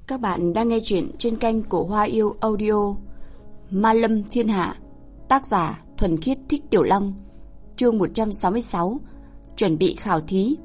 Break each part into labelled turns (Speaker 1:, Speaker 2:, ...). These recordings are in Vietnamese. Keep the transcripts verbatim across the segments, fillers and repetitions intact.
Speaker 1: Các bạn đang nghe chuyện trên kênh Cổ Hoa Yêu Audio. Ma Lâm Thiên Hạ, tác giả Thuần Khiết Thích Tiểu Long, chương một trăm sáu mươi sáu, chuẩn bị khảo thí.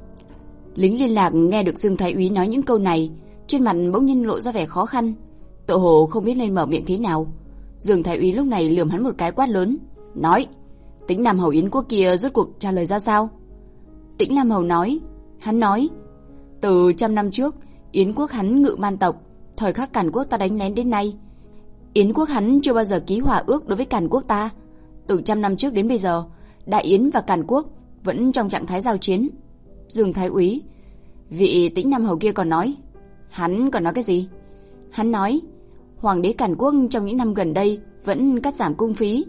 Speaker 1: Lính liên lạc nghe được Dương Thái Úy nói những câu này, trên mặt bỗng nhiên lộ ra vẻ khó khăn, tựa hồ không biết nên mở miệng thế nào. Dương Thái Úy lúc này lườm hắn một cái quát lớn, nói: Tĩnh Nam Hầu Yến Quốc kia rốt cuộc trả lời ra sao? Tĩnh Nam Hầu nói, hắn nói, từ trăm năm trước, Yến Quốc hắn ngự man tộc, thời khắc Càn Quốc ta đánh lén đến nay, Yến Quốc hắn chưa bao giờ ký hòa ước đối với Càn Quốc ta. Từ trăm năm trước đến bây giờ, Đại Yến và Càn Quốc vẫn trong trạng thái giao chiến. Dương Thái Úy, vị Tĩnh Nam Hầu kia còn nói, hắn còn nói cái gì? Hắn nói, Hoàng đế Càn Quốc trong những năm gần đây vẫn cắt giảm cung phí,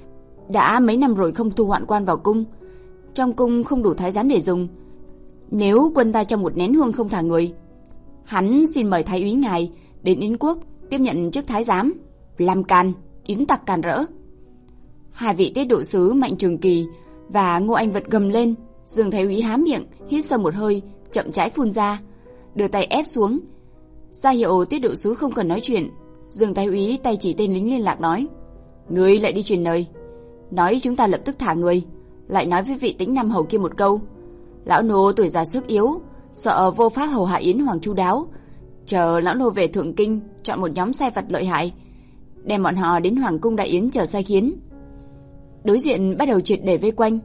Speaker 1: đã mấy năm rồi không thu hoạn quan vào cung, trong cung không đủ thái giám để dùng. Nếu quân ta trong một nén hương không thả người, hắn xin mời Thái Úy ngài đến Yến Quốc tiếp nhận chức thái giám, làm càn, yến tặc càn rỡ. Hai vị tiết độ sứ Mạnh Trường Kỳ và Ngô Anh Vật gầm lên. Dương Thái Úy há miệng, hít sâu một hơi, chậm rãi phun ra, đưa tay ép xuống, ra hiệu tiết độ sứ không cần nói chuyện. Dương Thái Úy tay chỉ tên lính liên lạc nói, ngươi lại đi truyền lời, nói chúng ta lập tức thả người, lại nói với vị Tĩnh Nam Hầu kia một câu, lão nô tuổi già sức yếu, sợ vô pháp hầu hạ Yến Hoàng chu đáo, chờ lão nô về Thượng Kinh chọn một nhóm sai vặt lợi hại, đem bọn họ đến Hoàng cung Đại Yến chờ sai khiến. Đối diện bắt đầu triệt để vây quanh.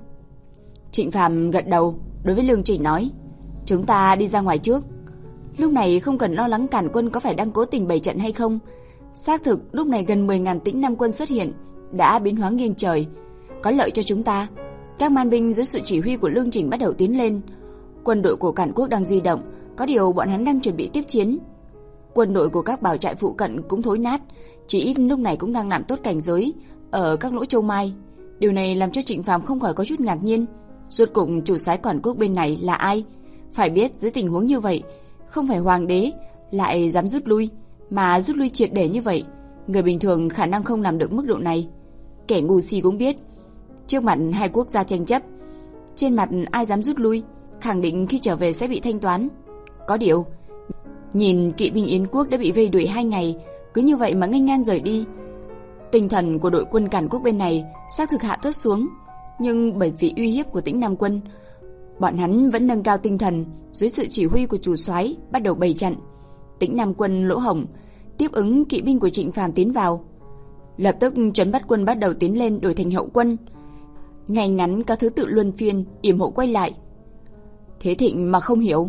Speaker 1: Trịnh Phàm gật đầu, đối với Lương Chỉnh nói, chúng ta đi ra ngoài trước. Lúc này không cần lo lắng Càn quân có phải đang cố tình bày trận hay không. Xác thực lúc này gần mười nghìn Tĩnh Nam quân xuất hiện, đã biến hóa nghiêng trời, có lợi cho chúng ta. Các man binh dưới sự chỉ huy của Lương Chỉnh bắt đầu tiến lên. Quân đội của Càn Quốc đang di động, có điều bọn hắn đang chuẩn bị tiếp chiến. Quân đội của các bảo trại phụ cận cũng thối nát, chỉ ít lúc này cũng đang làm tốt cảnh giới ở các lỗ châu mai. Điều này làm cho Trịnh Phàm không khỏi có chút ngạc nhiên. Rốt cuộc chủ soái Càn Quốc bên này là ai? Phải biết dưới tình huống như vậy, không phải hoàng đế lại dám rút lui, mà rút lui triệt để như vậy, người bình thường khả năng không làm được mức độ này. Kẻ ngu si cũng biết, trước mặt hai quốc gia tranh chấp, trên mặt ai dám rút lui, khẳng định khi trở về sẽ bị thanh toán. Có điều, nhìn kỵ binh Yến Quốc đã bị vây đuổi hai ngày, cứ như vậy mà nghênh ngang rời đi, tinh thần của đội quân Càn Quốc bên này xác thực hạ thấp xuống. Nhưng bởi vì uy hiếp của Tĩnh Nam quân, bọn hắn vẫn nâng cao tinh thần, dưới sự chỉ huy của chủ soái bắt đầu bày trận. Tĩnh Nam quân lỗ hổng tiếp ứng kỵ binh của Trịnh Phàm tiến vào, lập tức trấn bắt quân bắt đầu tiến lên đổi thành hậu quân. Ngày ngắn có thứ tự luân phiên yểm hộ quay lại. Thế Thịnh mà không hiểu,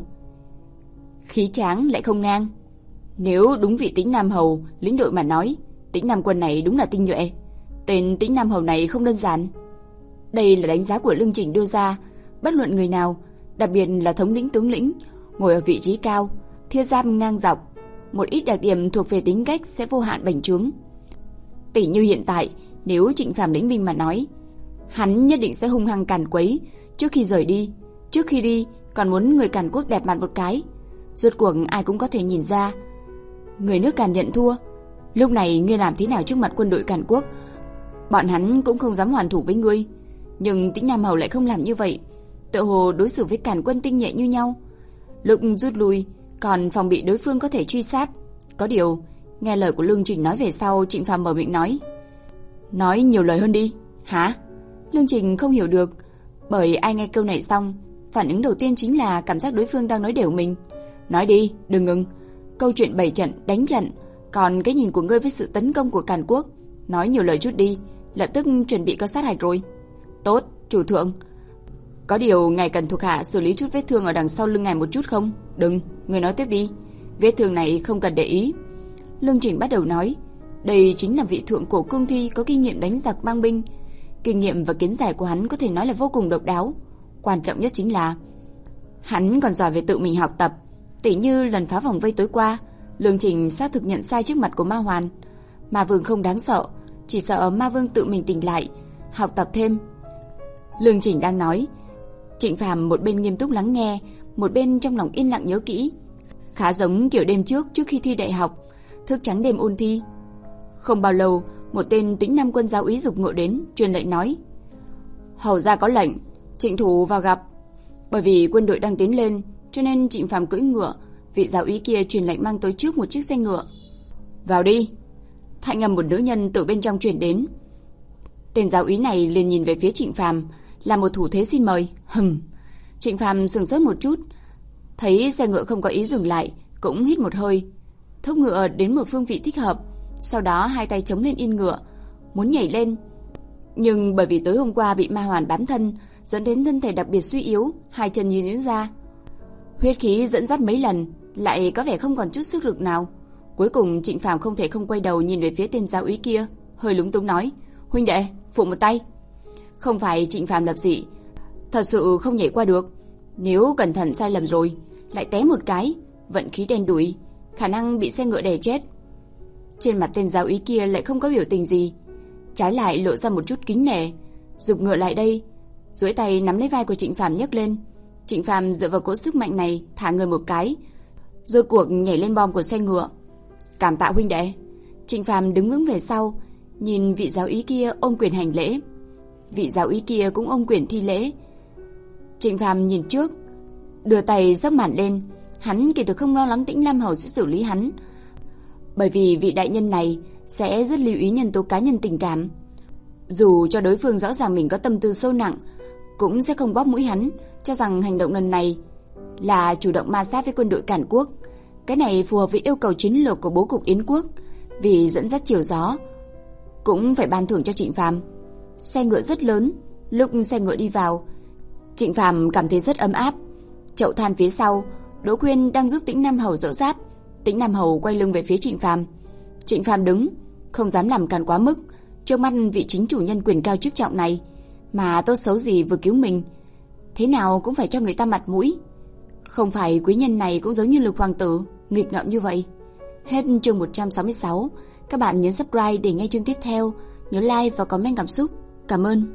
Speaker 1: khí tráng lại không ngang. Nếu đúng vị Tĩnh Nam Hầu lĩnh đội mà nói, Tĩnh Nam quân này đúng là tinh nhuệ. Tên Tĩnh Nam Hầu này không đơn giản. Đây là đánh giá của Lương Chỉnh đưa ra, bất luận người nào, đặc biệt là thống lĩnh tướng lĩnh, ngồi ở vị trí cao, thiết giáp ngang dọc, một ít đặc điểm thuộc về tính cách sẽ vô hạn bành trướng. Tỷ như hiện tại, nếu Trịnh Phàm lĩnh binh mà nói, hắn nhất định sẽ hung hăng càn quấy trước khi rời đi. Trước khi đi, còn muốn người Càn Quốc đẹp mặt một cái. Rốt cuộc ai cũng có thể nhìn ra, người nước Càn nhận thua. Lúc này ngươi làm thế nào trước mặt quân đội Càn Quốc, bọn hắn cũng không dám hoàn thủ với ngươi. Nhưng Tĩnh Nam Hầu lại không làm như vậy, tựa hồ đối xử với Càn quân tinh nhẹ như nhau. Lúc rút lui còn phòng bị đối phương có thể truy sát. Có điều nghe lời của Lương Trình nói về sau, Trịnh Phàm mở miệng nói, nói nhiều lời hơn đi. Hả? Lương Trình không hiểu được, bởi ai nghe câu này xong, phản ứng đầu tiên chính là cảm giác đối phương đang nói đều mình. Nói đi, đừng ngừng. Câu chuyện bày trận, đánh trận, còn cái nhìn của ngươi với sự tấn công của Càn Quốc, nói nhiều lời chút đi, lập tức chuẩn bị có sát hạch rồi. Tốt, chủ thượng. Có điều ngài cần thuộc hạ xử lý chút vết thương ở đằng sau lưng ngài một chút không? Đừng, người nói tiếp đi. Vết thương này không cần để ý. Lương Trình bắt đầu nói, đây chính là vị thượng cổ cương thi có kinh nghiệm đánh giặc mang binh. Kinh nghiệm và kiến giải của hắn có thể nói là vô cùng độc đáo. Quan trọng nhất chính là hắn còn giỏi về tự mình học tập. Tỉ như lần phá vòng vây tối qua, Lương Trình xác thực nhận sai trước mặt của Ma Hoàn. Ma Vương không đáng sợ, chỉ sợ Ma Vương tự mình tỉnh lại, học tập thêm. Lương Trình đang nói, Trịnh Phàm một bên nghiêm túc lắng nghe, một bên trong lòng yên lặng nhớ kỹ. Khá giống kiểu đêm trước trước khi thi đại học, thức trắng đêm ôn thi. Không bao lâu, một tên Tĩnh Nam quân giáo úy giục ngựa đến, truyền lệnh nói, hầu ra có lệnh, Trịnh thủ vào gặp. Bởi vì quân đội đang tiến lên, cho nên Trịnh Phàm cưỡi ngựa Vị giáo úy kia truyền lệnh mang tới trước một chiếc xe ngựa. Vào đi. Thanh âm một nữ nhân từ bên trong truyền đến. Tên giáo úy này liền nhìn về phía Trịnh Phàm, làm một thủ thế xin mời. Hừm. Trịnh Phàm sững sốt một chút, thấy xe ngựa không có ý dừng lại, cũng hít một hơi, thúc ngựa đến một phương vị thích hợp, sau đó hai tay chống lên yên ngựa, muốn nhảy lên. Nhưng bởi vì tối hôm qua bị ma hoàn bám thân, dẫn đến thân thể đặc biệt suy yếu, hai chân như nhũn ra. Huyết khí dẫn dắt mấy lần, lại có vẻ không còn chút sức lực nào. Cuối cùng Trịnh Phàm không thể không quay đầu nhìn về phía tên giáo úy kia, hơi lúng túng nói: "Huynh đệ, phụ một tay." Không phải Trịnh Phàm lập dị, thật sự không nhảy qua được. Nếu cẩn thận sai lầm rồi, lại té một cái, vận khí đen đủi, khả năng bị xe ngựa đè chết. Trên mặt tên giáo úy kia lại không có biểu tình gì, trái lại lộ ra một chút kính nể, giục ngựa lại đây, duỗi tay nắm lấy vai của Trịnh Phàm nhấc lên. Trịnh Phàm dựa vào cỗ sức mạnh này, thả người một cái, rốt cuộc nhảy lên bom của xe ngựa. "Cảm tạ huynh đệ." Trịnh Phàm đứng vững về sau, nhìn vị giáo úy kia ôm quyền hành lễ. Vị giáo úy kia cũng ôm quyền thi lễ. Trịnh Phàm nhìn trước, đưa tay xốc màn lên. Hắn kỳ thực không lo lắng Tĩnh Lam Hầu sẽ xử lý hắn, bởi vì vị đại nhân này sẽ rất lưu ý nhân tố cá nhân tình cảm. Dù cho đối phương rõ ràng mình có tâm tư sâu nặng, cũng sẽ không bóp mũi hắn, cho rằng hành động lần này là chủ động ma sát với quân đội Càn Quốc. Cái này phù hợp với yêu cầu chiến lược của bố cục Yến quốc, vì dẫn dắt chiều gió, cũng phải ban thưởng cho Trịnh Phàm. Xe ngựa rất lớn, lúc xe ngựa đi vào, Trịnh Phàm cảm thấy rất ấm áp. Chậu than phía sau, Đỗ Quyên đang giúp Tĩnh Nam Hầu dỡ giáp. Tĩnh Nam Hầu quay lưng về phía Trịnh Phàm. Trịnh Phàm đứng, không dám làm càn quá mức. Trước mắt vị chính chủ nhân quyền cao chức trọng này, mà tốt xấu gì vừa cứu mình, thế nào cũng phải cho người ta mặt mũi. Không phải quý nhân này cũng giống như Lục hoàng tử, nghịch ngợm như vậy. Hết chương một trăm sáu mươi sáu. Các bạn nhấn subscribe để nghe chương tiếp theo. Nhớ like và comment cảm xúc. Cảm ơn.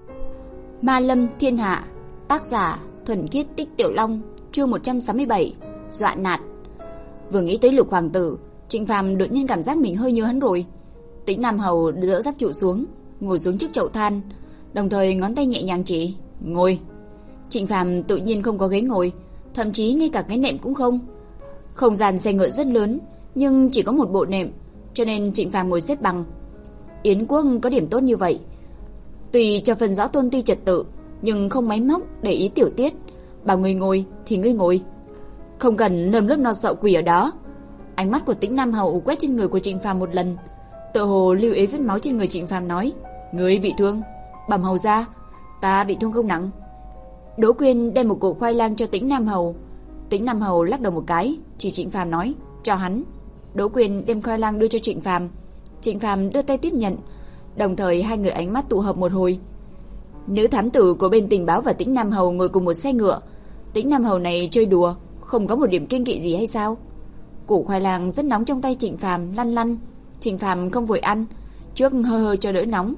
Speaker 1: Ma Lâm Thiên Hạ. Tác giả Thuần Khiết Tích Tiểu Long. Chương một trăm sáu mươi bảy. Dọa nạt. Vừa nghĩ tới Lục hoàng tử, Trịnh Phàm đột nhiên cảm giác mình hơi nhớ hắn rồi. Tĩnh Nam Hầu dỡ giáp trụ xuống, ngồi xuống trước chậu than, đồng thời ngón tay nhẹ nhàng chỉ: "Ngồi." Trịnh Phàm tự nhiên không có ghế ngồi, thậm chí ngay cả cái nệm cũng không. Không gian xe ngựa rất lớn, nhưng chỉ có một bộ nệm, cho nên Trịnh Phàm ngồi xếp bằng. Yến quốc có điểm tốt như vậy, tùy cho phần rõ tôn ti trật tự, nhưng không máy móc để ý tiểu tiết, bảo người ngồi thì ngươi ngồi, không cần nơm lớp no sợ quỷ ở đó. Ánh mắt của Tĩnh Nam Hầu quét trên người của Trịnh Phàm một lần, tựa hồ lưu ý vết máu trên người Trịnh Phàm, nói: "Ngươi bị thương?" "Bẩm hầu gia, ta bị thương không nặng." Đỗ Quyên đem một củ khoai lang cho Tĩnh Nam Hầu. Tĩnh Nam Hầu lắc đầu một cái, chỉ Trịnh Phàm nói: "Cho hắn." Đỗ Quyên đem khoai lang đưa cho Trịnh Phàm. Trịnh Phàm đưa tay tiếp nhận, đồng thời hai người ánh mắt tụ hợp một hồi. Nữ thám tử của bên tình báo và Tĩnh Nam Hầu ngồi cùng một xe ngựa. Tĩnh Nam Hầu này chơi đùa, không có một điểm kiêng kỵ gì hay sao? Củ khoai lang rất nóng trong tay Trịnh Phàm lăn lăn. Trịnh Phàm không vội ăn, trước hơi hơi cho đỡ nóng.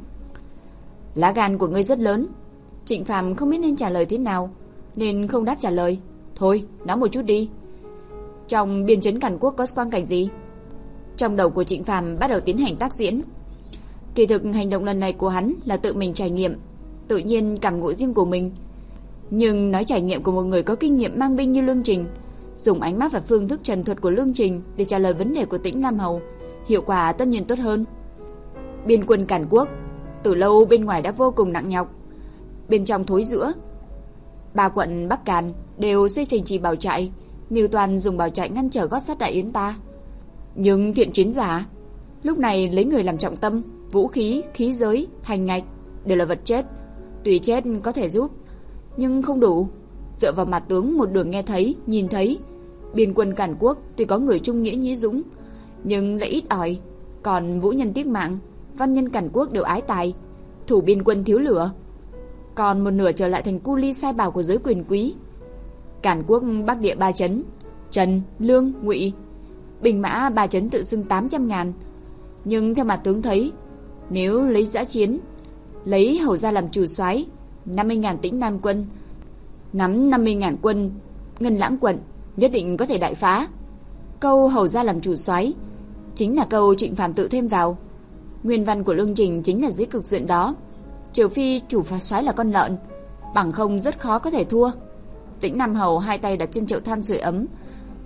Speaker 1: "Lá gan của ngươi rất lớn." Trịnh Phàm không biết nên trả lời thế nào, nên không đáp trả lời. "Thôi, nói một chút đi. Trong biên trấn Càn Quốc có quang cảnh gì?" Trong đầu của Trịnh Phàm bắt đầu tiến hành tác diễn. Kỳ thực hành động lần này của hắn là tự mình trải nghiệm, tự nhiên cảm ngộ riêng của mình. Nhưng nói trải nghiệm của một người có kinh nghiệm mang binh như Lương Trình, dùng ánh mắt và phương thức trần thuật của Lương Trình để trả lời vấn đề của Tĩnh Nam Hầu, hiệu quả tất nhiên tốt hơn. Biên quân Càn Quốc từ lâu bên ngoài đã vô cùng nặng nhọc, bên trong thối rữa. Ba quận Bắc Càn đều xây thành trì bảo trại, mưu toàn dùng bảo trại ngăn trở gót sắt Đại Yến ta. Nhưng thiện chiến giả lúc này lấy người làm trọng tâm, vũ khí, khí giới, thành ngạch đều là vật chết. Tùy chết có thể giúp, nhưng không đủ. Dựa vào mặt tướng một đường nghe thấy, nhìn thấy, biên quân Càn Quốc tuy có người trung nghĩa nhĩ dũng, nhưng lại ít ỏi. Còn vũ nhân tiếc mạng, văn nhân Càn Quốc đều ái tài, thủ biên quân thiếu lửa. Còn một nửa trở lại thành cu ly sai bảo của giới quyền quý. Càn Quốc Bắc địa ba trấn, Trần, Lương, Ngụy, binh mã ba trấn tự xưng tám trăm ngàn. Nhưng theo mặt tướng thấy, nếu lấy dã chiến, lấy hầu gia làm chủ soái, năm mươi ngàn Tĩnh Nam quân, nắm năm mươi ngàn quân Ngân Lãng quận, nhất định có thể đại phá. Câu hầu gia làm chủ soái chính là câu Trịnh Phàm tự thêm vào. Nguyên văn của Lương Trình chính là dưới cực diện đó. Trừ phi chủ phá soái là con lợn, bằng không rất khó có thể thua. Tĩnh Nam Hầu hai tay đặt trên chậu than sưởi ấm,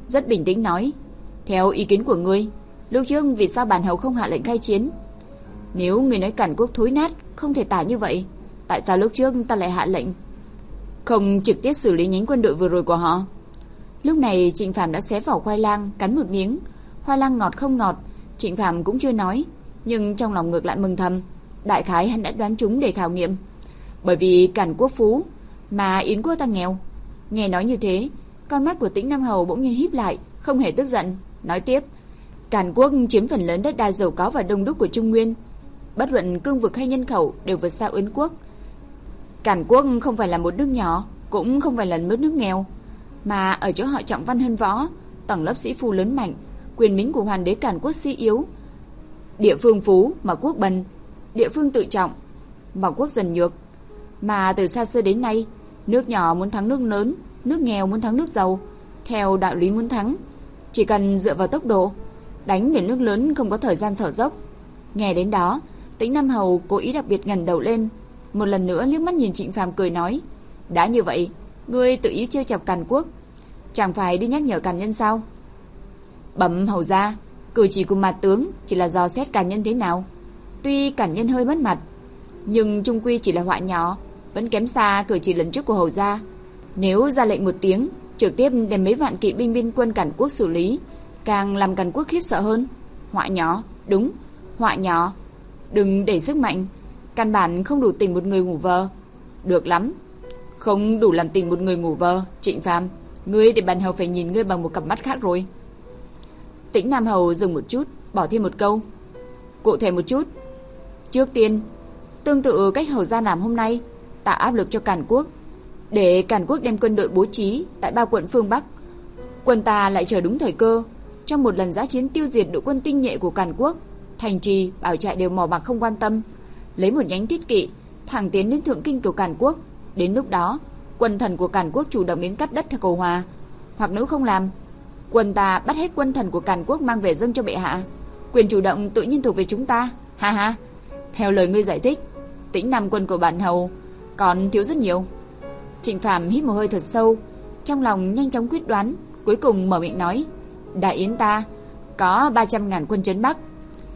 Speaker 1: rất bình tĩnh nói: "Theo ý kiến của ngươi, lúc trước vì sao bản hầu không hạ lệnh khai chiến? Nếu ngươi nói Càn Quốc thối nát, không thể tả như vậy, tại sao lúc trước ta lại hạ lệnh không trực tiếp xử lý nhánh quân đội vừa rồi của họ?" Lúc này Trịnh Phàm đã xé vỏ khoai lang, cắn một miếng. Khoai lang ngọt không ngọt, Trịnh Phàm cũng chưa nói, nhưng trong lòng ngược lại mừng thầm. Đại khái hắn đã đoán trúng để khảo nghiệm. Bởi vì Càn Quốc phú, mà Yến quốc ta nghèo. Nghe nói như thế, con mắt của Tĩnh Nam Hầu bỗng nhiên híp lại, không hề tức giận, nói tiếp: Càn Quốc chiếm phần lớn đất đai giàu có và đông đúc của Trung Nguyên, bất luận cương vực hay nhân khẩu đều vượt xa Yến quốc. Càn Quốc không phải là một nước nhỏ, cũng không phải là một nước nghèo, mà ở chỗ họ trọng văn hơn võ, tầng lớp sĩ phu lớn mạnh, quyền mính của hoàng đế Càn Quốc suy yếu. Địa phương phú mà quốc bần, địa phương tự trọng mà quốc dần nhược. Mà từ xa xưa đến nay, nước nhỏ muốn thắng nước lớn, nước nghèo muốn thắng nước giàu, theo đạo lý muốn thắng, chỉ cần dựa vào tốc độ, đánh để nước lớn không có thời gian thở dốc. Nghe đến đó, Tĩnh Nam Hầu cố ý đặc biệt ngẩng đầu lên, một lần nữa liếc mắt nhìn Trịnh Phàm cười nói: đã như vậy, ngươi tự ý trêu chọc Càn Quốc, chẳng phải đi nhắc nhở Càn nhân sao? Bẩm hầu gia, cử chỉ của mặt tướng chỉ là dò xét Càn nhân thế nào. Tuy Càn nhân hơi mất mặt, nhưng trung quy chỉ là họa nhỏ, vẫn kém xa cử chỉ lần trước của hầu gia. Nếu ra lệnh một tiếng, trực tiếp đem mấy vạn kỵ binh biên quân Càn Quốc xử lý, càng làm Càn Quốc khiếp sợ hơn. Họa nhỏ, đúng, họa nhỏ. Đừng để sức mạnh, căn bản không đủ tình một người ngủ vơ. Được lắm, không đủ làm tình một người ngủ vơ. Trịnh Phàm, ngươi để bản hầu phải nhìn ngươi bằng một cặp mắt khác rồi. Tĩnh Nam Hầu dừng một chút, bỏ thêm một câu: cụ thể một chút. Trước tiên, tương tự cách hầu gia làm hôm nay, tạo áp lực cho Càn Quốc, để Càn Quốc đem quân đội bố trí tại ba quận phương Bắc. Quân ta lại chờ đúng thời cơ, trong một lần giã chiến tiêu diệt đội quân tinh nhuệ của Càn Quốc, thành trì bảo trại đều mò bạc không quan tâm, lấy một nhánh thiết kỵ thẳng tiến đến thượng kinh của Càn Quốc. Đến lúc đó, quân thần của Càn Quốc chủ động đến cắt đất cầu hòa, hoặc nếu không làm, quân ta bắt hết quân thần của Càn Quốc mang về dâng cho bệ hạ. Quyền chủ động tự nhiên thuộc về chúng ta. Ha ha. Theo lời ngươi giải thích, Tĩnh Nam quân của bản hầu còn thiếu rất nhiều. Trịnh Phàm hít một hơi thật sâu, trong lòng nhanh chóng quyết đoán, cuối cùng mở miệng nói: Đại Yến ta có ba trăm ngàn quân trấn Bắc.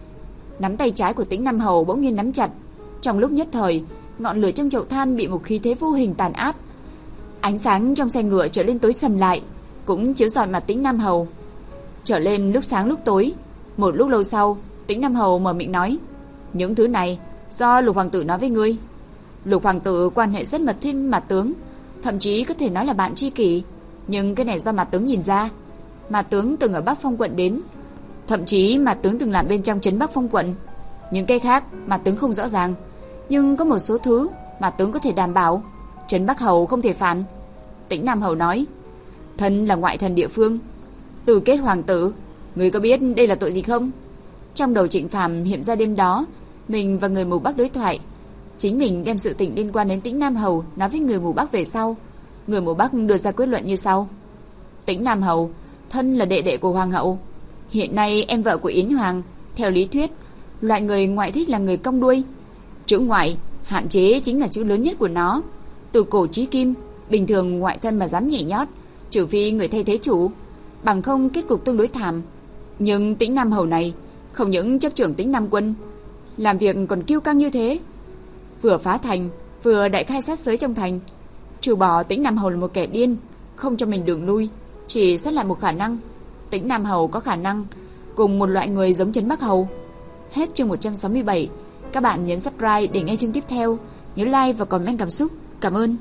Speaker 1: Nắm tay trái của Tĩnh Nam Hầu bỗng nhiên nắm chặt, trong lúc nhất thời, ngọn lửa trong chậu than bị một khí thế vô hình tàn áp. Ánh sáng trong xe ngựa trở lên tối sầm lại, cũng chiếu rọi mặt Tĩnh Nam Hầu, trở lên lúc sáng lúc tối. Một lúc lâu sau, Tĩnh Nam Hầu mở miệng nói: những thứ này do Lục hoàng tử nói với ngươi. Lục hoàng tử quan hệ rất mật thiết mặt tướng, thậm chí có thể nói là bạn tri kỷ, nhưng cái này do mặt tướng nhìn ra. Mặt tướng từng ở Bắc Phong quận đến, thậm chí mặt tướng từng làm bên trong trấn Bắc Phong quận. Những cái khác mặt tướng không rõ ràng, nhưng có một số thứ mặt tướng có thể đảm bảo, trấn Bắc hầu không thể phản. Tĩnh Nam Hầu nói: thân là ngoại thần địa phương, từ kết hoàng tử, ngươi có biết đây là tội gì không? Trong đầu Trịnh Phàm hiện ra đêm đó mình và người mù Bắc đối thoại, chính mình đem sự tình liên quan đến Tĩnh Nam Hầu nói với người mù Bắc về sau. Người mù Bắc đưa ra kết luận như sau: Tĩnh Nam Hầu thân là đệ đệ của hoàng hậu, hiện nay em vợ của Yến Hoàng, theo lý thuyết loại người ngoại thích là người cong đuôi. Chữ ngoại hạn chế chính là chữ lớn nhất của nó. Từ cổ chí kim, bình thường ngoại thân mà dám nhảy nhót, trừ phi người thay thế chủ, bằng không kết cục tương đối thảm. Nhưng Tĩnh Nam Hầu này không những chấp trưởng Tĩnh Nam quân, làm việc còn kiêu căng như thế, vừa phá thành vừa đại khai sát giới trong thành. Trừ bỏ Tĩnh Nam Hầu là một kẻ điên, không cho mình đường lui, chỉ xét lại một khả năng: Tĩnh Nam Hầu có khả năng cùng một loại người giống Trấn Bắc Hầu. Hết chương một trăm sáu mươi bảy. Các bạn nhấn subscribe để nghe chương tiếp theo, nhớ like và comment cảm xúc. Cảm ơn.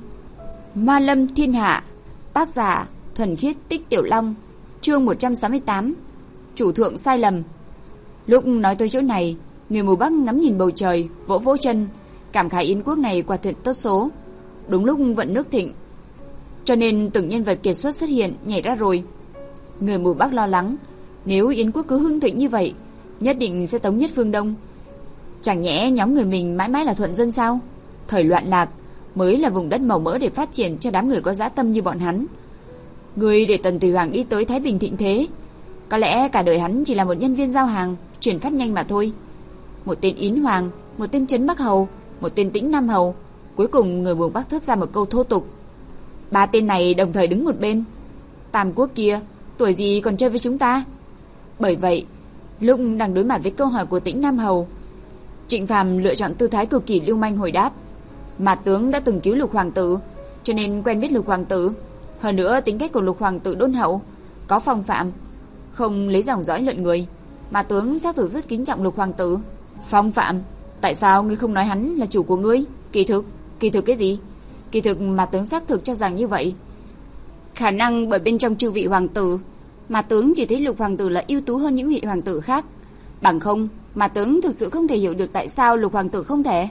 Speaker 1: Ma Lâm Thiên Hạ, tác giả Thuần Khiết Tích Tiểu Long, chương một trăm sáu mươi tám. Chủ thượng sai lầm. Lúc nói tới chỗ này, người mù Bắc ngắm nhìn bầu trời, vỗ vỗ chân, cảm khái Yến quốc này quả thật tốt số. Đúng lúc vận nước thịnh, cho nên từng nhân vật kiệt xuất xuất hiện nhảy ra rồi. Người mù Bắc lo lắng, nếu Yến quốc cứ hưng thịnh như vậy, nhất định sẽ thống nhất phương Đông. Chẳng nhẽ nhóm người mình mãi mãi là thuận dân sao? Thời loạn lạc mới là vùng đất màu mỡ để phát triển cho đám người có dã tâm như bọn hắn. Người để Tần Tùy Hoàng đi tới Thái Bình thịnh thế, có lẽ cả đời hắn chỉ là một nhân viên giao hàng, chuyển phát nhanh mà thôi. Một tên Yến Hoàng, một tên Trấn Bắc Hầu, một tên Tĩnh Nam Hầu. Cuối cùng người mù Bắc thốt ra một câu thô tục. Ba tên này đồng thời đứng một bên. Tam quốc kia tuổi gì còn chơi với chúng ta. Bởi vậy, lúc đang đối mặt với câu hỏi của Tĩnh Nam Hầu, Trịnh Phàm lựa chọn tư thái cực kỳ lưu manh hồi đáp. Mà tướng đã từng cứu Lục hoàng tử, cho nên quen biết Lục hoàng tử. Hơn nữa tính cách của Lục hoàng tử đôn hậu, có phong phạm, không lấy dòng dõi luận người. Mà tướng xác thực rất kính trọng Lục hoàng tử. Phong phạm? Tại sao ngươi không nói hắn là chủ của ngươi? Kỳ thực, kỳ thực cái gì? Kỳ thực mà tướng xác thực cho rằng như vậy. Khả năng bởi bên trong chư vị hoàng tử, mà tướng chỉ thấy Lục hoàng tử là ưu tú hơn những vị hoàng tử khác. Bằng không, mà tướng thực sự không thể hiểu được tại sao Lục hoàng tử không thể.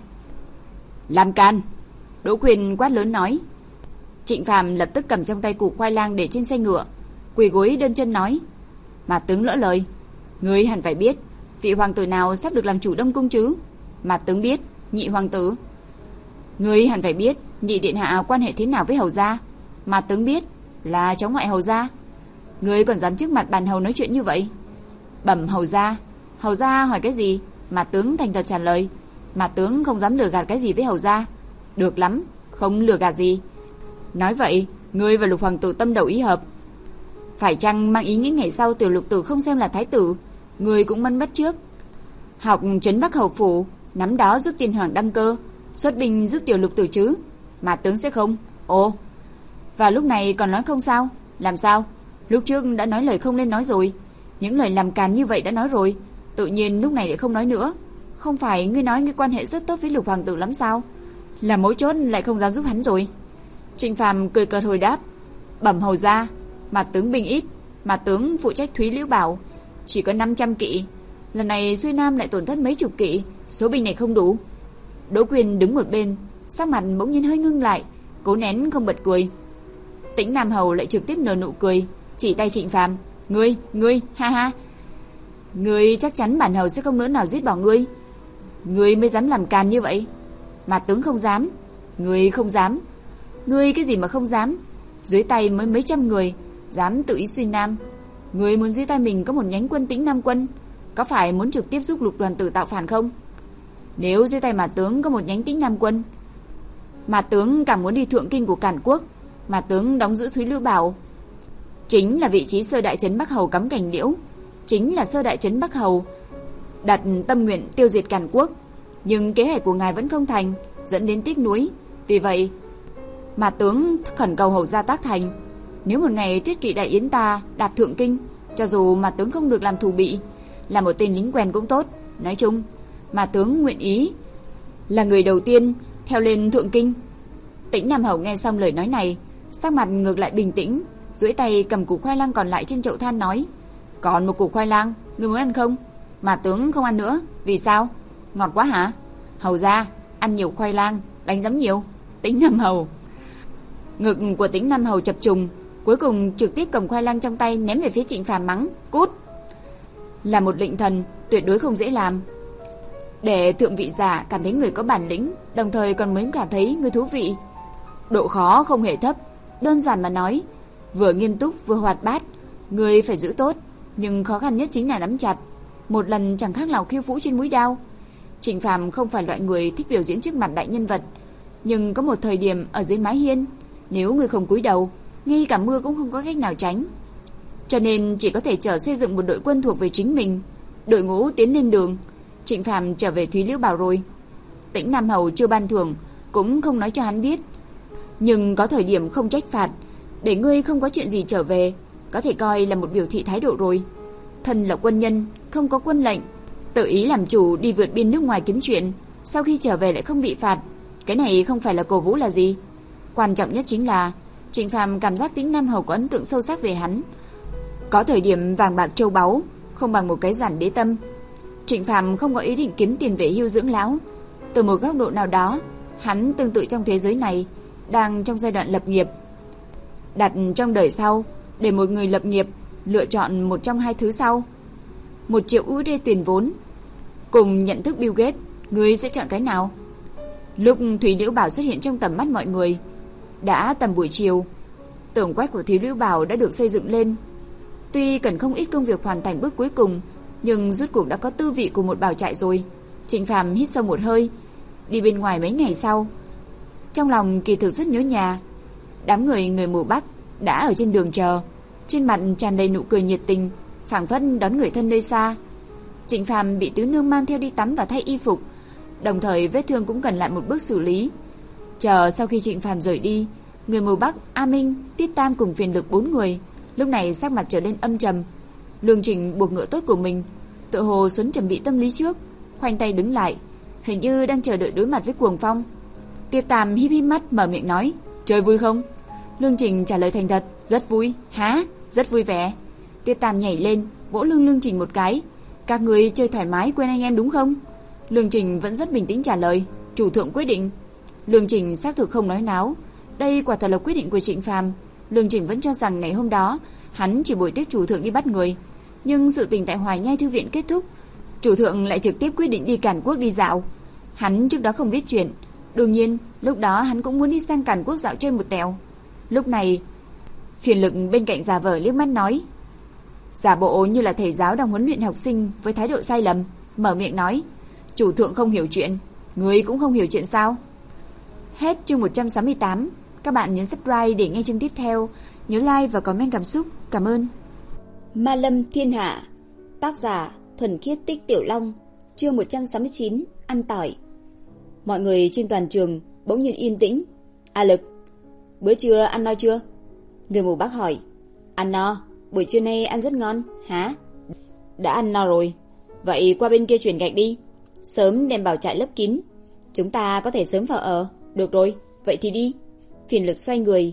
Speaker 1: Làm can! Đỗ Quyền quát lớn nói. Trịnh Phàm lập tức cầm trong tay củ khoai lang để trên xe ngựa, quỳ gối đơn chân nói. Mà tướng lỡ lời, ngươi hẳn phải biết vị hoàng tử nào sắp được làm chủ Đông cung chứ? Mà tướng biết, nhị hoàng tử. Ngươi hẳn phải biết nhị điện hạ quan hệ thế nào với hầu gia. Mà tướng biết, là cháu ngoại hầu gia. Ngươi còn dám trước mặt bàn hầu nói chuyện như vậy? Bẩm hầu gia. Hầu gia hỏi cái gì? Mà tướng thành thật trả lời. Mà tướng không dám lừa gạt cái gì với hầu gia. Được lắm, không lừa gạt gì. Nói vậy, ngươi và Lục hoàng tử tâm đầu ý hợp. Phải chăng mang ý nghĩa ngày sau tiểu Lục tử không xem là thái tử, ngươi cũng mân bắt trước, học trấn Bắc hầu phủ, nắm đó giúp tiên hoàng đăng cơ, xuất binh giúp tiểu Lục tử chứ? Mà tướng sẽ không. Ồ, và lúc này còn nói không sao? Làm sao? Lúc trước đã nói lời không nên nói rồi. Những lời làm càn như vậy đã nói rồi, tự nhiên lúc này lại không nói nữa. Không phải ngươi nói ngươi quan hệ rất tốt với Lục hoàng tử lắm sao? Là mấu chốt lại không dám giúp hắn rồi. Trịnh Phàm cười cợt hồi đáp. Bẩm hầu gia, mà tướng binh ít, mà tướng phụ trách Thúy Liễu Bảo, chỉ có năm trăm kỵ. Lần này xuôi nam lại tổn thất mấy chục kỵ, số binh này không đủ. Đỗ Quyền đứng một bên, sắc mặt bỗng nhiên hơi ngưng lại, cố nén không bật cười. Tĩnh Nam Hầu lại trực tiếp nở nụ cười, chỉ tay Trịnh Phàm. Ngươi, ngươi, ha ha. Ngươi chắc chắn bản hầu sẽ không nữa nào giết bỏ ngươi. Ngươi mới dám làm càn như vậy. Mà tướng không dám. Ngươi không dám. Ngươi cái gì mà không dám? Dưới tay mới mấy trăm người, dám tự ý xuôi nam. Ngươi muốn dưới tay mình có một nhánh quân Tĩnh Nam quân, có phải muốn trực tiếp giúp Lục đoàn tử tạo phản không? Nếu dưới tay mà tướng có một nhánh Tĩnh Nam quân, mà tướng càng muốn đi thượng kinh của Càn Quốc, mà tướng đóng giữ Thúy Liễu Bảo, chính là vị trí sơ đại trấn Bắc hầu cắm cành liễu, chính là sơ đại trấn Bắc hầu đặt tâm nguyện tiêu diệt Càn Quốc, nhưng kế hoạch của ngài vẫn không thành, dẫn đến tiếc nuối. Vì vậy mà tướng khẩn cầu hầu gia tác thành. Nếu một ngày thiết kỵ đại yến ta đạp thượng kinh, cho dù mà tướng không được làm thủ bị, là một tên lính quèn cũng tốt, nói chung mà tướng nguyện ý là người đầu tiên theo lên thượng kinh. Tĩnh Nam Hầu nghe xong lời nói này, sắc mặt ngược lại bình tĩnh, duỗi tay cầm củ khoai lang còn lại trên chậu than nói. Còn một củ khoai lang, ngươi muốn ăn không? Mà tướng không ăn nữa. Vì sao? Ngọt quá hả? Hầu gia, ăn nhiều khoai lang, đánh giấm nhiều. Tĩnh Nam Hầu. Ngực của Tĩnh Nam Hầu chập trùng, cuối cùng trực tiếp cầm khoai lang trong tay ném về phía Trịnh Phàm mắng. Cút! Là một lệnh thần, tuyệt đối không dễ làm. Để thượng vị giả cảm thấy người có bản lĩnh, đồng thời còn mới cảm thấy người thú vị. Độ khó không hề thấp, đơn giản mà nói, vừa nghiêm túc vừa hoạt bát, người phải giữ tốt, nhưng khó khăn nhất chính là nắm chặt. Một lần chẳng khác nào khiêu vũ trên mũi đao. Trịnh Phàm không phải loại người thích biểu diễn trước mặt đại nhân vật, nhưng có một thời điểm ở dưới mái hiên, nếu người không cúi đầu, ngay cả mưa cũng không có cách nào tránh. Cho nên chỉ có thể chờ xây dựng một đội quân thuộc về chính mình. Đội ngũ tiến lên đường. Trịnh Phàm trở về Thúy Liễu Bảo rồi. Tĩnh Nam Hầu chưa ban thưởng, cũng không nói cho hắn biết. Nhưng có thời điểm không trách phạt, để ngươi không có chuyện gì trở về, có thể coi là một biểu thị thái độ rồi. Thân là quân nhân, không có quân lệnh, tự ý làm chủ đi vượt biên nước ngoài kiếm chuyện, sau khi trở về lại không bị phạt, cái này không phải là cổ vũ là gì. Quan trọng nhất chính là Trịnh Phàm cảm giác Tĩnh Nam Hầu có ấn tượng sâu sắc về hắn. Có thời điểm vàng bạc châu báu không bằng một cái giản đế tâm. Trịnh Phàm không có ý định kiếm tiền về hưu dưỡng lão. Từ một góc độ nào đó, hắn tương tự trong thế giới này đang trong giai đoạn lập nghiệp. Đặt trong đời sau, để một người lập nghiệp lựa chọn một trong hai thứ sau: một triệu u ét đê tiền vốn cùng nhận thức Bill Gates, ngươi sẽ chọn cái nào? Lúc Thúy Liễu Bảo xuất hiện trong tầm mắt mọi người, đã tầm buổi chiều. Tường quách của Thúy Liễu Bảo đã được xây dựng lên. Tuy cần không ít công việc hoàn thành bước cuối cùng, nhưng rốt cuộc đã có tư vị của một bảo trại rồi. Trịnh Phàm hít sâu một hơi, đi bên ngoài mấy ngày sau, trong lòng kỳ thực rất nhớ nhà. Đám người người mù Bắc đã ở trên đường chờ. trên mặt tràn đầy nụ cười nhiệt tình, phảng phất đón người thân nơi xa. Trịnh Phàm bị tứ nương mang theo đi tắm và thay y phục, đồng thời vết thương cũng cần lại một bước xử lý. Chờ sau khi Trịnh Phàm rời đi, người mù Bắc, A Minh, Tiết Tam cùng Phiền Lực bốn người lúc này sắc mặt trở nên âm trầm. Lương Trình buộc ngựa tốt của mình, tựa hồ xuân chuẩn bị tâm lý trước, khoanh tay đứng lại, hình như đang chờ đợi đối mặt với cuồng phong. Tiết Tam híp híp mắt mở miệng nói, chơi vui không? Lương Trình trả lời thành thật, rất vui. Hả? Rất vui vẻ. Tiết Tam nhảy lên, vỗ lưng Lương Trình một cái, các người chơi thoải mái quên anh em đúng không? Lương Trình vẫn rất bình tĩnh trả lời, chủ thượng quyết định. Lương Trình xác thực không nói náo, đây quả thật là quyết định của Trịnh Phàm. Lương Trình vẫn cho rằng ngày hôm đó hắn chỉ buổi tiếp chủ thượng đi bắt người, nhưng sự tình tại Hoài Nhai thư viện kết thúc, chủ thượng lại trực tiếp quyết định đi Càn Quốc đi dạo. Hắn trước đó không biết chuyện, đương nhiên lúc đó hắn cũng muốn đi sang Càn Quốc dạo chơi một tèo. Lúc này Phiền Lực bên cạnh giả vờ liếc mắt nói, giả bộ như là thầy giáo đang huấn luyện học sinh với thái độ sai lầm, mở miệng nói, chủ thượng không hiểu chuyện, người cũng không hiểu chuyện sao? Hết chương một trăm sáu mươi tám. Các bạn nhấn subscribe để nghe chương tiếp theo, nhớ like và comment cảm xúc. Cảm ơn. Ma Lâm Thiên Hạ, tác giả Thuần Khiết Tích Tiểu Long, chương một trăm sáu mươi chín, ăn tỏi. Mọi người trên toàn trường bỗng nhiên yên tĩnh. A Lực, bữa trưa ăn no chưa? Người mù Bắc hỏi. Ăn no, buổi trưa nay ăn rất ngon. Hả? Đã ăn no rồi. Vậy qua bên kia chuyển gạch đi, sớm đem bảo trại lấp kín, chúng ta có thể sớm vào ở. Được rồi, vậy thì đi. Phiền Lực xoay người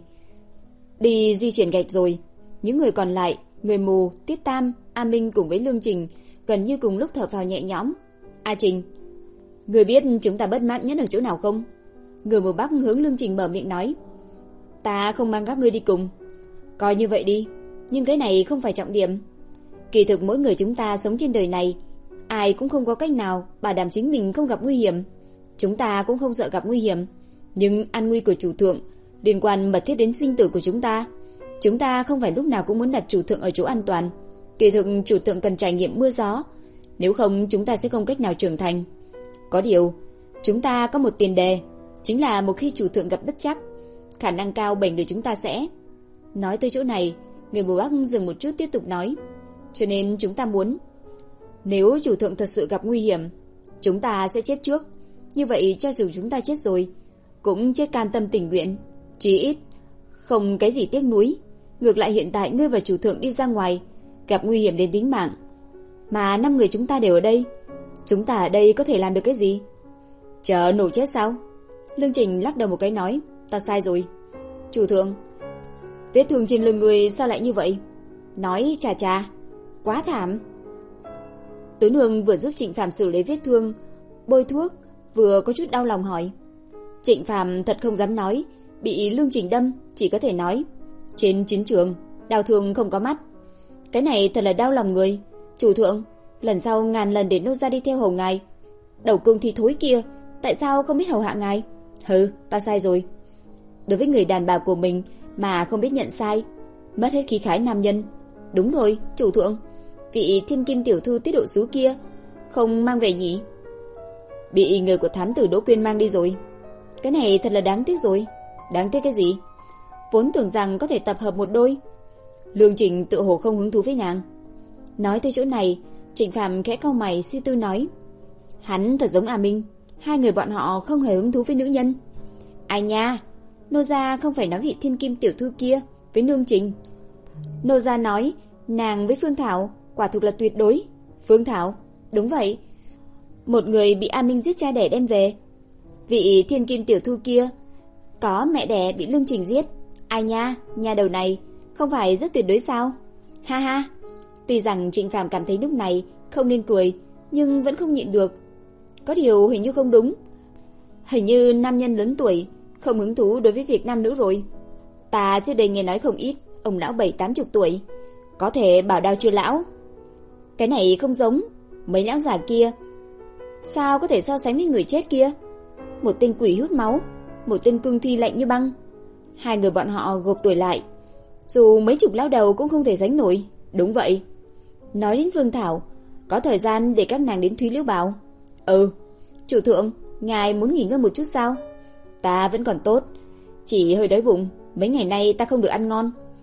Speaker 1: đi di chuyển gạch rồi. Những người còn lại, người mù, Tiết Tam, A Minh cùng với Lương Trình gần như cùng lúc thở phào nhẹ nhõm. A Trình, người biết chúng ta bất mãn nhất ở chỗ nào không? Người mù Bắc hướng Lương Trình mở miệng nói. Ta không mang các ngươi đi cùng. Coi như vậy đi, nhưng cái này không phải trọng điểm. Kỳ thực mỗi người chúng ta sống trên đời này, ai cũng không có cách nào bảo đảm chính mình không gặp nguy hiểm. Chúng ta cũng không sợ gặp nguy hiểm, nhưng an nguy của chủ thượng liên quan mật thiết đến sinh tử của chúng ta. Chúng ta không phải lúc nào cũng muốn đặt chủ thượng ở chỗ an toàn. Kỳ thực chủ thượng cần trải nghiệm mưa gió, nếu không chúng ta sẽ không cách nào trưởng thành. Có điều, chúng ta có một tiền đề, chính là một khi chủ thượng gặp bất trắc, khả năng cao bảy người chúng ta sẽ... Nói tới chỗ này, người mù Bắc dừng một chút tiếp tục nói. Cho nên chúng ta muốn, nếu chủ thượng thật sự gặp nguy hiểm, chúng ta sẽ chết trước. Như vậy cho dù chúng ta chết rồi, cũng chết can tâm tình nguyện, chí ít không cái gì tiếc nuối. Ngược lại hiện tại ngươi và chủ thượng đi ra ngoài, gặp nguy hiểm đến tính mạng, mà năm người chúng ta đều ở đây, chúng ta ở đây có thể làm được cái gì? Chờ nổ chết sao? Lương Trình lắc đầu một cái nói, ta sai rồi. Chủ thượng, vết thương trên lưng người sao lại như vậy? Nói chà chà, quá thảm. Tứ nương vừa giúp Trịnh Phàm xử lý vết thương, bôi thuốc, vừa có chút đau lòng hỏi. Trịnh Phàm thật không dám nói, bị Lương Trình đâm, chỉ có thể nói, trên chiến trường, đau thương không có mắt. Cái này thật là đau lòng người. Chủ thượng, lần sau ngàn lần để nô gia đi theo hầu ngài. Đầu cương thì thối kia, tại sao không biết hầu hạ ngài? Hừ, ta sai rồi. Đối với người đàn bà của mình mà không biết nhận sai, mất hết khí khái nam nhân. Đúng rồi, chủ thượng, vị thiên kim tiểu thư Tiết Độ Sứ kia không mang về nhỉ? Bị người của thám tử Đỗ Quyên mang đi rồi. Cái này thật là đáng tiếc rồi. Đáng tiếc cái gì? Vốn tưởng rằng có thể tập hợp một đôi. Lương Trình tự hồ không hứng thú với nàng. Nói tới chỗ này, Trịnh Phàm khẽ cau mày suy tư nói, hắn thật giống A Minh, hai người bọn họ không hề hứng thú với nữ nhân. Ai nha, nô gia không phải nói vị thiên kim tiểu thư kia với Lương Trình. Nô gia nói nàng với Phương Thảo quả thực là tuyệt đối. Phương Thảo? Đúng vậy, một người bị A Minh giết cha đẻ đem về. Vị thiên kim tiểu thư kia có mẹ đẻ bị Lương Trình giết. Ai nha, nhà đầu này không phải rất tuyệt đối sao? Ha ha. Tuy rằng Trịnh Phàm cảm thấy lúc này không nên cười, nhưng vẫn không nhịn được. Có điều hình như không đúng. Hình như nam nhân lớn tuổi không hứng thú đối với việc nam nữ rồi. Ta trước đây nghe nói không ít, ông lão bảy tám chục tuổi có thể bảo đao chưa lão. Cái này không giống mấy lão già kia. Sao có thể so sánh với người chết kia? Một tên quỷ hút máu, một tên cương thi lạnh như băng. Hai người bọn họ gộp tuổi lại, dù mấy chục lão đầu cũng không thể sánh nổi. Đúng vậy. Nói đến Phương Thảo, có thời gian để các nàng đến Thúy Liễu Bảo. Ừ. Chủ thượng, ngài muốn nghỉ ngơi một chút sao? Ta vẫn còn tốt, chỉ hơi đói bụng, mấy ngày nay ta không được ăn ngon.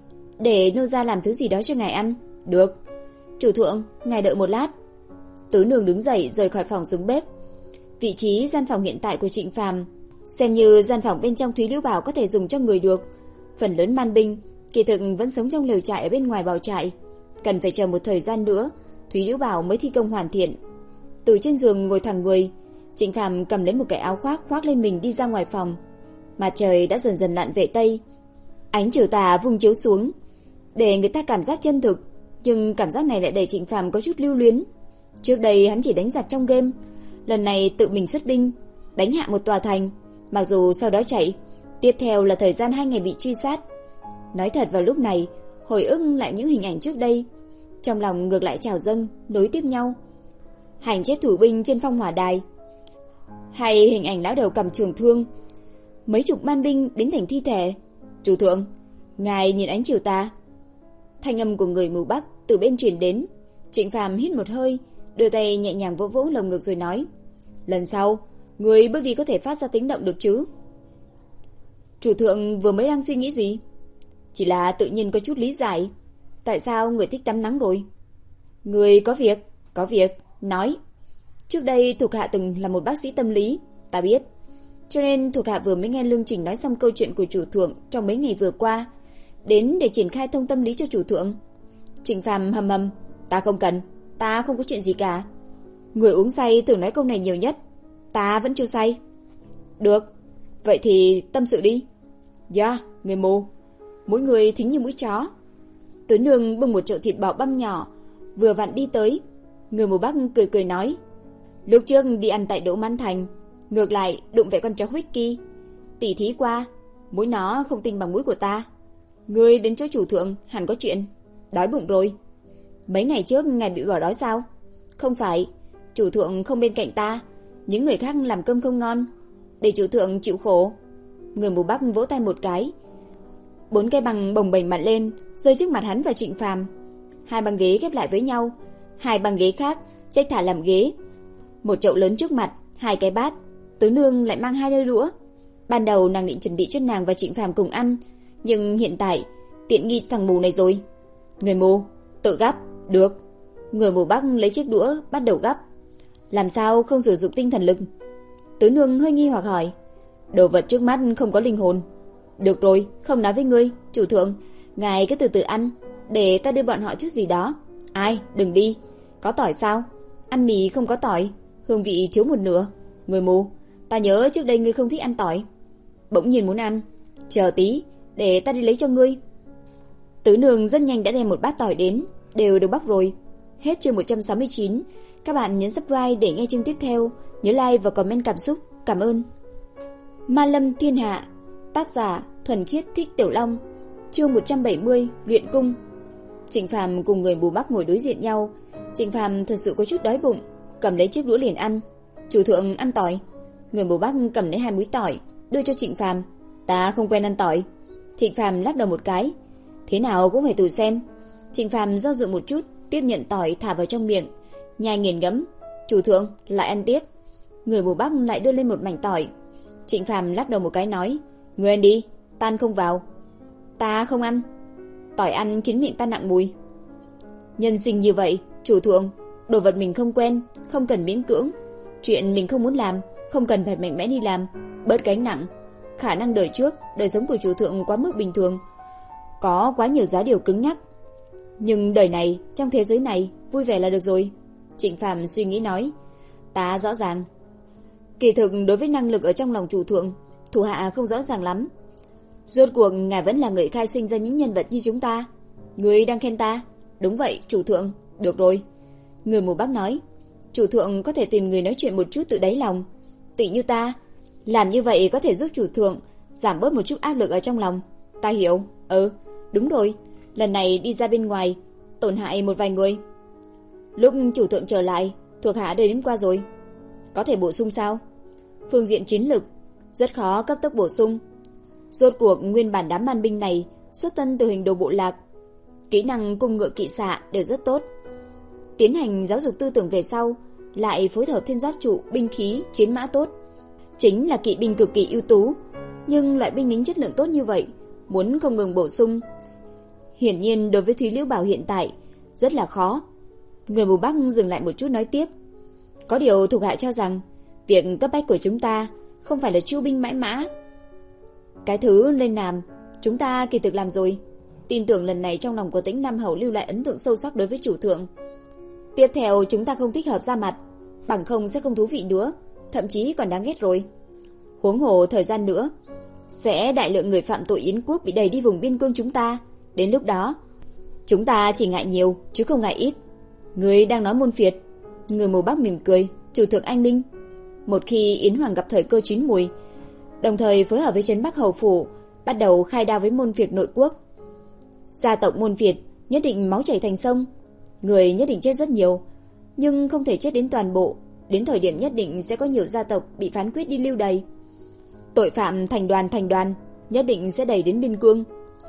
Speaker 1: Để nô gia làm thứ gì đó cho ngài ăn. Được. Chủ thượng, ngài đợi một lát. Tứ nương đứng dậy rời khỏi phòng xuống bếp. Vị trí gian phòng hiện tại của Trịnh Phàm xem như gian phòng bên trong Thúy Liễu Bảo có thể dùng cho người được. Phần lớn man binh kỳ thực vẫn sống trong lều trại ở bên ngoài bảo trại, cần phải chờ một thời gian nữa Thúy Liễu Bảo mới thi công hoàn thiện. Từ trên giường ngồi thẳng người, Trịnh Phàm cầm lấy một cái áo khoác khoác lên mình đi ra ngoài phòng. Mặt trời đã dần dần lặn về tây, ánh chiều tà vung chiếu xuống, để người ta cảm giác chân thực, nhưng cảm giác này lại để Trịnh Phàm có chút lưu luyến. Trước đây hắn chỉ đánh giặc trong game, lần này tự mình xuất binh, đánh hạ một tòa thành, mặc dù sau đó chạy, tiếp theo là thời gian hai ngày bị truy sát. Nói thật vào lúc này, hồi ức lại những hình ảnh trước đây, trong lòng ngược lại trào dâng, nối tiếp nhau. Hành chết thủ binh trên phong hỏa đài, hay hình ảnh lão đầu cầm trường thương, mấy chục man binh đến thành thi thể. Chủ thượng, ngài nhìn ánh chiều tà. Thanh âm của người mù Bắc từ bên truyền đến. Trịnh Phàm hít một hơi, đưa tay nhẹ nhàng vỗ vỗ lồng ngực rồi nói: lần sau, người bước đi có thể phát ra tiếng động được chứ? Chủ thượng vừa mới đang suy nghĩ gì? Chỉ là tự nhiên có chút lý giải. Tại sao người thích tắm nắng rồi? Người có việc, có việc, nói. Trước đây thuộc hạ từng là một bác sĩ tâm lý, ta biết. Cho nên thuộc hạ vừa mới nghe Lương Trình nói xong câu chuyện của chủ thượng trong mấy ngày vừa qua, đến để triển khai thông tâm lý cho chủ thượng. Trịnh Phàm hầm hầm: ta không cần, ta không có chuyện gì cả. Người uống say thường nói câu này nhiều nhất, ta vẫn chưa say. Được, vậy thì tâm sự đi. Dạ, yeah, người mù, mỗi người thính như mũi chó. Tứ nương bưng một chậu thịt bò băm nhỏ, vừa vặn đi tới. Người mù Bắc cười cười nói: lúc trước đi ăn tại Đỗ Mãn Thành, ngược lại đụng phải con chó Whisky, tỉ thí qua, mũi nó không tinh bằng mũi của ta. Ngươi đến chỗ chủ thượng hẳn có chuyện, đói bụng rồi. Mấy ngày trước ngài bị bỏ đói sao? Không phải, chủ thượng không bên cạnh ta, những người khác làm cơm không ngon, để chủ thượng chịu khổ. Người mù Bắc vỗ tay một cái, bốn cây bằng bồng bềnh mặt lên, rơi trước mặt hắn và Trịnh Phàm. Hai băng ghế ghép lại với nhau, hai băng ghế khác xếp thả làm ghế. Một chậu lớn trước mặt, hai cái bát. Tứ nương lại mang hai đôi đũa. Ban đầu nàng định chuẩn bị cho nàng và Trịnh Phàm cùng ăn, nhưng hiện tại tiện nghi thằng mù này rồi. Người mù, tự gắp. Được. Người mù Bắc lấy chiếc đũa bắt đầu gắp. Làm sao không sử dụng tinh thần lực? Tứ nương hơi nghi hoặc hỏi. Đồ vật trước mắt không có linh hồn. Được rồi, không nói với ngươi, chủ thượng, ngài cứ từ từ ăn, để ta đưa bọn họ chút gì đó. Ai, đừng đi. Có tỏi sao? Ăn mì không có tỏi, hương vị thiếu một nửa. Người mù, ta nhớ trước đây ngươi không thích ăn tỏi, bỗng nhiên muốn ăn. Chờ tí, để ta đi lấy cho ngươi. Tứ nương rất nhanh đã đem một bát tỏi đến, đều được bóc rồi. Hết chương một trăm sáu mươi chín. Các bạn nhấn subscribe để nghe chương tiếp theo, nhớ like và comment cảm xúc. Cảm ơn. Ma Lâm Thiên Hạ, tác giả Thuần Khiết Thích Tiểu Long, chương một trăm bảy mươi, luyện cung. Trịnh Phàm cùng người mù Bắc ngồi đối diện nhau. Trịnh Phàm thật sự có chút đói bụng, cầm lấy chiếc đũa liền ăn. Chủ thượng ăn tỏi. Người mù Bắc cầm lấy hai múi tỏi, đưa cho Trịnh Phàm. Ta không quen ăn tỏi. Trịnh Phàm lắc đầu một cái. Thế nào cũng phải thử xem. Trịnh Phàm do dự một chút, tiếp nhận tỏi thả vào trong miệng, nhai nghiền ngẫm. Chủ thượng lại ăn tiếp. Người mù Bắc lại đưa lên một mảnh tỏi. Trịnh Phàm lắc đầu một cái nói: người ăn đi, tan không vào. Ta không ăn. Tỏi ăn khiến miệng ta nặng mùi. Nhân sinh như vậy, chủ thượng, đồ vật mình không quen, không cần miễn cưỡng. Chuyện mình không muốn làm, không cần phải mạnh mẽ đi làm, bớt gánh nặng. Khả năng đời trước, đời sống của chủ thượng quá mức bình thường, có quá nhiều giá điều cứng nhắc. Nhưng đời này, trong thế giới này, vui vẻ là được rồi. Trịnh Phàm suy nghĩ nói: ta rõ ràng. Kỳ thực đối với năng lực ở trong lòng chủ thượng, thủ hạ không rõ ràng lắm. Rốt cuộc ngài vẫn là người khai sinh ra những nhân vật như chúng ta. Người đang khen ta? Đúng vậy, chủ thượng. Được rồi. Người mù Bắc nói: chủ thượng có thể tìm người nói chuyện một chút từ đáy lòng, tỉ như ta. Làm như vậy có thể giúp chủ thượng giảm bớt một chút áp lực ở trong lòng. Ta hiểu. Ừ, đúng rồi. Lần này đi ra bên ngoài, tổn hại một vài người. Lúc chủ thượng trở lại, thuộc hạ đã đến qua rồi. Có thể bổ sung sao? Phương diện chiến lực rất khó cấp tốc bổ sung. Rốt cuộc nguyên bản đám man binh này xuất thân từ hình đồ bộ lạc, kỹ năng cung ngựa kỵ xạ đều rất tốt. Tiến hành giáo dục tư tưởng về sau, lại phối hợp thêm giáp trụ, binh khí, chiến mã tốt, chính là kỵ binh cực kỳ ưu tú. Nhưng loại binh lính chất lượng tốt như vậy, muốn không ngừng bổ sung, Hiển nhiên đối với Thúy Liễu Bảo hiện tại rất là khó. Người mù Bắc dừng lại một chút nói tiếp. Có điều thuộc hạ cho rằng việc cấp bách của chúng ta không phải là chiêu binh mãi mã. Cái thứ lên làm chúng ta kỳ thực làm rồi. Tin tưởng lần này trong lòng của Tĩnh Nam Hầu lưu lại ấn tượng sâu sắc đối với chủ thượng. Tiếp theo chúng ta không thích hợp ra mặt, bằng không sẽ không thú vị nữa, thậm chí còn đáng ghét rồi. Huống hồ thời gian nữa sẽ đại lượng người phạm tội Yến quốc bị đẩy đi vùng biên cương chúng ta. Đến lúc đó chúng ta chỉ ngại nhiều chứ không ngại ít. Người đang nói môn phiệt. Người mù Bắc mỉm cười. Chủ thượng anh minh. Một khi Yến Hoàng gặp thời cơ chín mùi, đồng thời phối hợp với trấn Bắc Hầu phủ, bắt đầu khai đao với môn phiệt nội quốc, gia tộc môn phiệt nhất định máu chảy thành sông, người nhất định chết rất nhiều, nhưng không thể chết đến toàn bộ. Đến thời điểm nhất định sẽ có nhiều gia tộc bị phán quyết đi lưu đày. Tội phạm thành đoàn thành đoàn nhất định sẽ đẩy đến biên cương.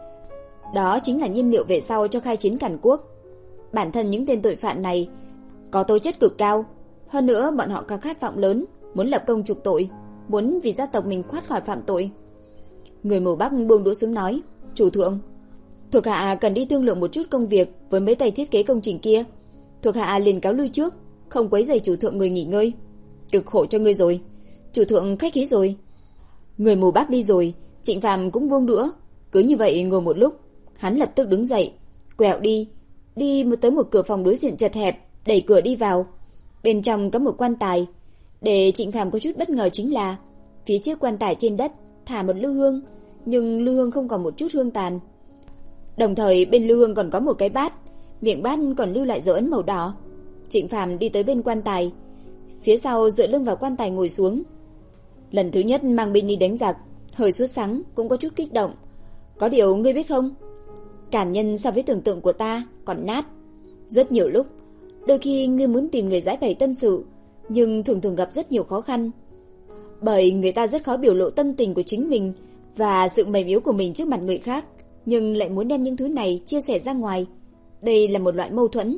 Speaker 1: Đó chính là nhiên liệu về sau cho khai chiến càn quốc. Bản thân những tên tội phạm này có tố chất cực cao, hơn nữa bọn họ có khát vọng lớn, muốn lập công chuộc tội, muốn vì gia tộc mình thoát khỏi phạm tội. Người mù Bắc buông đũa xuống nói, chủ thượng, thuộc hạ cần đi thương lượng một chút công việc với mấy tay thiết kế công trình kia. Thuộc hạ liền cáo lui trước, không quấy rầy chủ thượng người nghỉ ngơi. Cực khổ cho ngươi rồi, chủ thượng khách khí rồi. Người mù Bắc đi rồi, Trịnh Phàm cũng buông đũa, cứ như vậy ngồi một lúc, hắn lập tức đứng dậy, quẹo đi, đi tới một cửa phòng đối diện chật hẹp, đẩy cửa đi vào. Bên trong có một quan tài. Để Trịnh Phàm có chút bất ngờ chính là phía trước quan tài trên đất thả một lư hương, nhưng lư hương không còn một chút hương tàn. Đồng thời bên lư hương còn có một cái bát, miệng bát còn lưu lại dấu ấn màu đỏ. Trịnh Phàm đi tới bên quan tài, phía sau dựa lưng vào quan tài ngồi xuống. Lần thứ nhất mang binh đi đánh giặc, hơi sốt sắng, cũng có chút kích động. Có điều ngươi biết không, cản nhân so với tưởng tượng của ta còn nát. Rất nhiều lúc, đôi khi ngươi muốn tìm người giải bày tâm sự, nhưng thường thường gặp rất nhiều khó khăn. Bởi người ta rất khó biểu lộ tâm tình của chính mình và sự mềm yếu của mình trước mặt người khác, nhưng lại muốn đem những thứ này chia sẻ ra ngoài. Đây là một loại mâu thuẫn,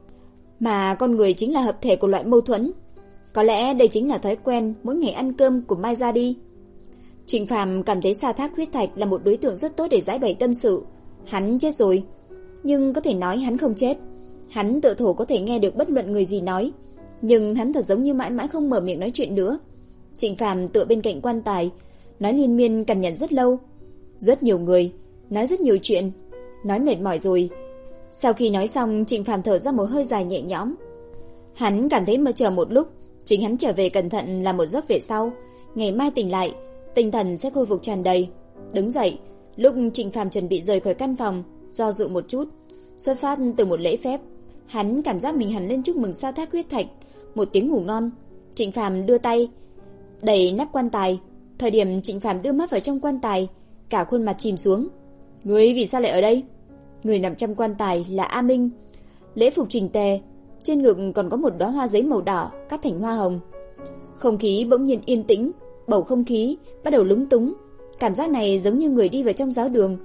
Speaker 1: mà con người chính là hợp thể của loại mâu thuẫn. Có lẽ đây chính là thói quen mỗi ngày ăn cơm của Mai Gia đi. Trịnh Phàm cảm thấy Sa Thác huyết thạch là một đối tượng rất tốt để giải bày tâm sự. Hắn chết rồi, nhưng có thể nói hắn không chết. Hắn tự thổ có thể nghe được bất luận người gì nói, nhưng hắn thật giống như mãi mãi không mở miệng nói chuyện nữa. Trịnh Phàm tựa bên cạnh quan tài, nói liên miên cằn nhằn rất lâu. Rất nhiều người, nói rất nhiều chuyện, nói mệt mỏi rồi. Sau khi nói xong, Trịnh Phàm thở ra một hơi dài nhẹ nhõm. Hắn cảm thấy mà chờ một lúc, chính hắn trở về cẩn thận làm một giấc về sau, ngày mai tỉnh lại, tinh thần sẽ khôi phục tràn đầy. Đứng dậy, lúc Trịnh Phàm chuẩn bị rời khỏi căn phòng, do dự một chút, xuất phát từ một lễ phép, hắn cảm giác mình hẳn lên chúc mừng Sa Thác huyết thạch một tiếng ngủ ngon. Trịnh Phàm đưa tay đẩy nắp quan tài. Thời điểm Trịnh Phàm đưa mắt vào trong quan tài, cả khuôn mặt chìm xuống. Ngươi vì sao lại ở đây? Người nằm trong quan tài là A Minh, lễ phục chỉnh tề, trên ngực còn có một đóa hoa giấy màu đỏ cắt thành hoa hồng. Không khí bỗng nhiên yên tĩnh, bầu không khí bắt đầu lúng túng. Cảm giác này giống như người đi vào trong giáo đường,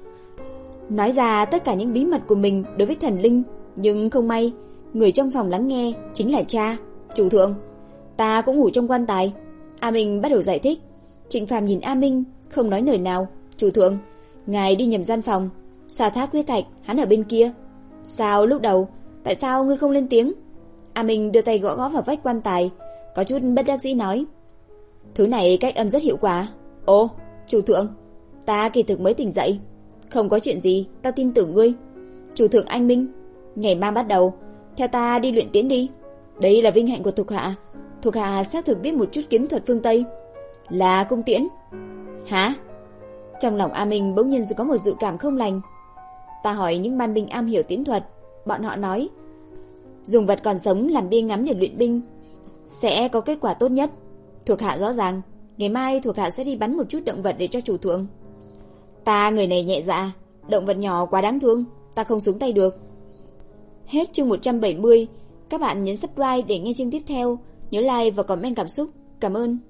Speaker 1: nói ra tất cả những bí mật của mình đối với thần linh, nhưng không may, người trong phòng lắng nghe chính là cha. Chủ thượng, ta cũng ngủ trong quan tài. A Minh bắt đầu giải thích. Trịnh Phàm nhìn A Minh, không nói lời nào. Chủ thượng, ngài đi nhầm gian phòng. Sa Thác huyết thạch, hắn ở bên kia. Sao lúc đầu, tại sao ngươi không lên tiếng? A Minh đưa tay gõ gõ vào vách quan tài, có chút bất đắc dĩ nói. Thứ này cách âm rất hiệu quả. Ồ, chủ thượng, ta kỳ thực mới tỉnh dậy. Không có chuyện gì, ta tin tưởng ngươi. Chủ thượng anh minh, ngày mai bắt đầu, theo ta đi luyện tiến đi. Đây là vinh hạnh của thuộc hạ. Thuộc hạ xác thực biết một chút kiếm thuật phương Tây. Là cung tiễn. Hả? Trong lòng A Minh bỗng nhiên có một dự cảm không lành. Ta hỏi những ban binh am hiểu tiễn thuật, bọn họ nói dùng vật còn sống làm bia ngắm để luyện binh sẽ có kết quả tốt nhất. Thuộc hạ rõ ràng, ngày mai thuộc hạ sẽ đi bắn một chút động vật để cho chủ thượng. Ta người này nhẹ dạ, động vật nhỏ quá đáng thương, ta không xuống tay được. Hết chương một trăm bảy mươi. Các bạn nhấn subscribe để nghe chương tiếp theo. Nhớ like và comment cảm xúc. Cảm ơn.